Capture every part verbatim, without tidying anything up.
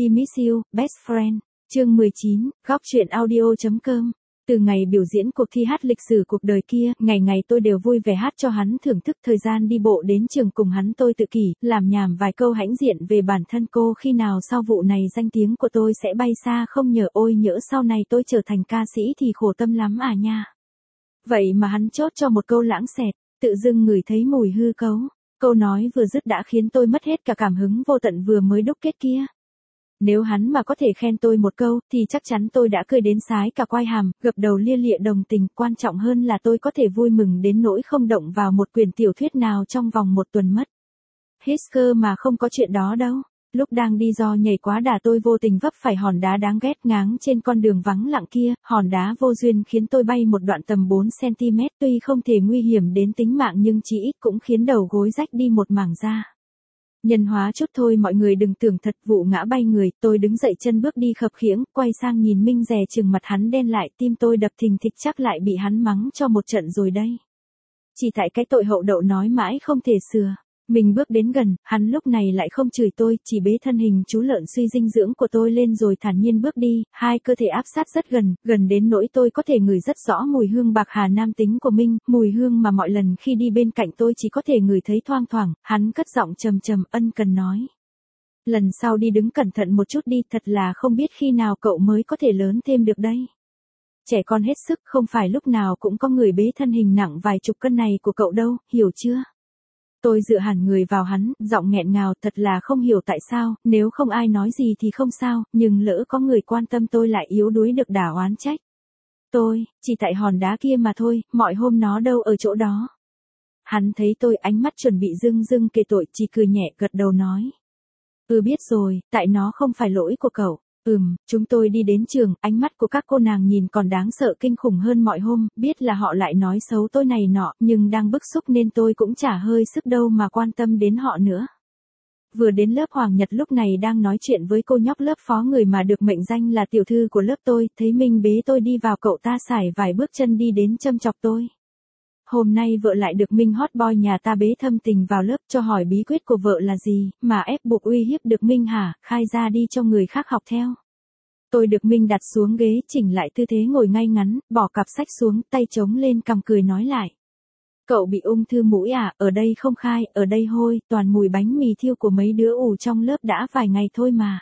I miss you, best friend. Chương mười chín, góc truyện audio.com. Từ ngày biểu diễn cuộc thi hát lịch sử cuộc đời kia, ngày ngày tôi đều vui vẻ hát cho hắn thưởng thức. Thời gian đi bộ đến trường cùng hắn tôi tự kỷ, làm nhảm vài câu hãnh diện về bản thân cô. Khi nào sau vụ này danh tiếng của tôi sẽ bay xa không nhờ, ôi nhỡ sau này tôi trở thành ca sĩ thì khổ tâm lắm à nha. Vậy mà hắn chốt cho một câu lãng xẹt, tự dưng ngửi thấy mùi hư cấu. Câu nói vừa dứt đã khiến tôi mất hết cả cảm hứng vô tận vừa mới đúc kết kia. Nếu hắn mà có thể khen tôi một câu, thì chắc chắn tôi đã cười đến sái cả quai hàm, gập đầu lia lịa đồng tình. Quan trọng hơn là tôi có thể vui mừng đến nỗi không động vào một quyển tiểu thuyết nào trong vòng một tuần mất. Hisker mà không có chuyện đó đâu. Lúc đang đi do nhảy quá đà tôi vô tình vấp phải hòn đá đáng ghét ngáng trên con đường vắng lặng kia. Hòn đá vô duyên khiến tôi bay một đoạn tầm bốn xăng-ti-mét. Tuy không thể nguy hiểm đến tính mạng nhưng chỉ ít cũng khiến đầu gối rách đi một mảng da. Nhân hóa chút thôi, mọi người đừng tưởng thật vụ ngã bay người. Tôi đứng dậy chân bước đi khập khiễng, quay sang nhìn Minh dè chừng mặt hắn đen lại, tim tôi đập thình thịch, chắc lại bị hắn mắng cho một trận rồi đây. Chỉ tại cái tội hậu đậu nói mãi không thể sửa. Mình bước đến gần, hắn lúc này lại không chửi tôi, chỉ bế thân hình chú lợn suy dinh dưỡng của tôi lên rồi thản nhiên bước đi, hai cơ thể áp sát rất gần, gần đến nỗi tôi có thể ngửi rất rõ mùi hương bạc hà nam tính của Minh, mùi hương mà mọi lần khi đi bên cạnh tôi chỉ có thể ngửi thấy thoang thoảng. Hắn cất giọng trầm trầm ân cần nói. Lần sau đi đứng cẩn thận một chút đi, thật là không biết khi nào cậu mới có thể lớn thêm được đây. Trẻ con hết sức, không phải lúc nào cũng có người bế thân hình nặng vài chục cân này của cậu đâu, hiểu chưa? Tôi dựa hẳn người vào hắn, giọng nghẹn ngào, thật là không hiểu tại sao, nếu không ai nói gì thì không sao, nhưng lỡ có người quan tâm tôi lại yếu đuối được đả oán trách. Tôi, chỉ tại hòn đá kia mà thôi, mọi hôm nó đâu ở chỗ đó. Hắn thấy tôi ánh mắt chuẩn bị dưng dưng kề tội, chỉ cười nhẹ gật đầu nói. Ừ biết rồi, tại nó không phải lỗi của cậu. Ừm, chúng tôi đi đến trường, ánh mắt của các cô nàng nhìn còn đáng sợ kinh khủng hơn mọi hôm, biết là họ lại nói xấu tôi này nọ, nhưng đang bức xúc nên tôi cũng chả hơi sức đâu mà quan tâm đến họ nữa. Vừa đến lớp, Hoàng Nhật lúc này đang nói chuyện với cô nhóc lớp phó, người mà được mệnh danh là tiểu thư của lớp tôi, thấy Minh bế tôi đi vào, cậu ta sải vài bước chân đi đến châm chọc tôi. Hôm nay vợ lại được Minh hot boy nhà ta bế thâm tình vào lớp, cho hỏi bí quyết của vợ là gì, mà ép buộc uy hiếp được Minh hả, khai ra đi cho người khác học theo. Tôi được Minh đặt xuống ghế, chỉnh lại tư thế ngồi ngay ngắn, bỏ cặp sách xuống, tay chống lên cằm cười nói lại. Cậu bị ung thư mũi à, ở đây không khai, ở đây hôi, toàn mùi bánh mì thiêu của mấy đứa ủ trong lớp đã vài ngày thôi mà.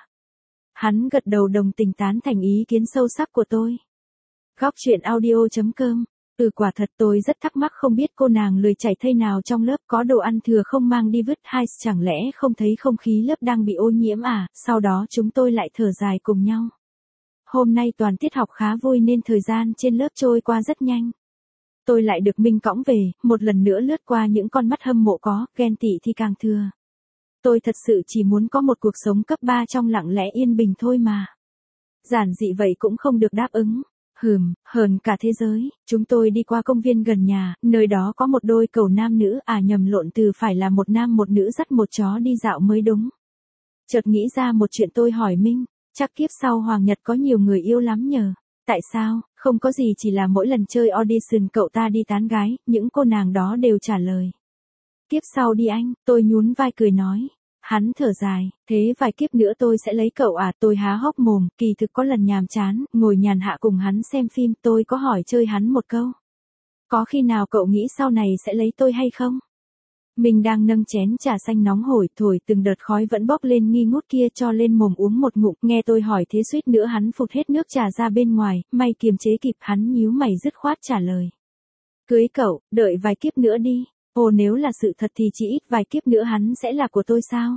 Hắn gật đầu đồng tình tán thành ý kiến sâu sắc của tôi. Góc truyện audio.com. Ừ quả thật tôi rất thắc mắc không biết cô nàng lười chảy thây nào trong lớp có đồ ăn thừa không mang đi vứt, hay chẳng lẽ không thấy không khí lớp đang bị ô nhiễm à. Sau đó chúng tôi lại thở dài cùng nhau. Hôm nay toàn tiết học khá vui nên thời gian trên lớp trôi qua rất nhanh. Tôi lại được Minh cõng về, một lần nữa lướt qua những con mắt hâm mộ có, ghen tị thì càng thừa. Tôi thật sự chỉ muốn có một cuộc sống cấp ba trong lặng lẽ yên bình thôi mà. Giản dị vậy cũng không được đáp ứng. Hừm, hờn cả thế giới. Chúng tôi đi qua công viên gần nhà, nơi đó có một đôi cầu nam nữ, à nhầm lộn, từ phải là một nam một nữ dắt một chó đi dạo mới đúng. Chợt nghĩ ra một chuyện, tôi hỏi Minh, chắc kiếp sau Hoàng Nhật có nhiều người yêu lắm nhờ. Tại sao? Không có gì, chỉ là mỗi lần chơi audition cậu ta đi tán gái, những cô nàng đó đều trả lời. Kiếp sau đi anh, tôi nhún vai cười nói. Hắn thở dài, thế vài kiếp nữa tôi sẽ lấy cậu à, tôi há hốc mồm, kỳ thực có lần nhàm chán, ngồi nhàn hạ cùng hắn xem phim, tôi có hỏi chơi hắn một câu. Có khi nào cậu nghĩ sau này sẽ lấy tôi hay không? Mình đang nâng chén trà xanh nóng hổi, thổi từng đợt khói vẫn bốc lên nghi ngút kia cho lên mồm uống một ngụm, nghe tôi hỏi thế suýt nữa hắn phụt hết nước trà ra bên ngoài, may kiềm chế kịp, hắn nhíu mày dứt khoát trả lời. Cưới cậu, đợi vài kiếp nữa đi. Ồ, nếu là sự thật thì chỉ ít vài kiếp nữa hắn sẽ là của tôi sao?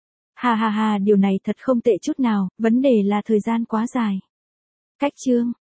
Ha ha ha, điều này thật không tệ chút nào, vấn đề là thời gian quá dài. Cách chương.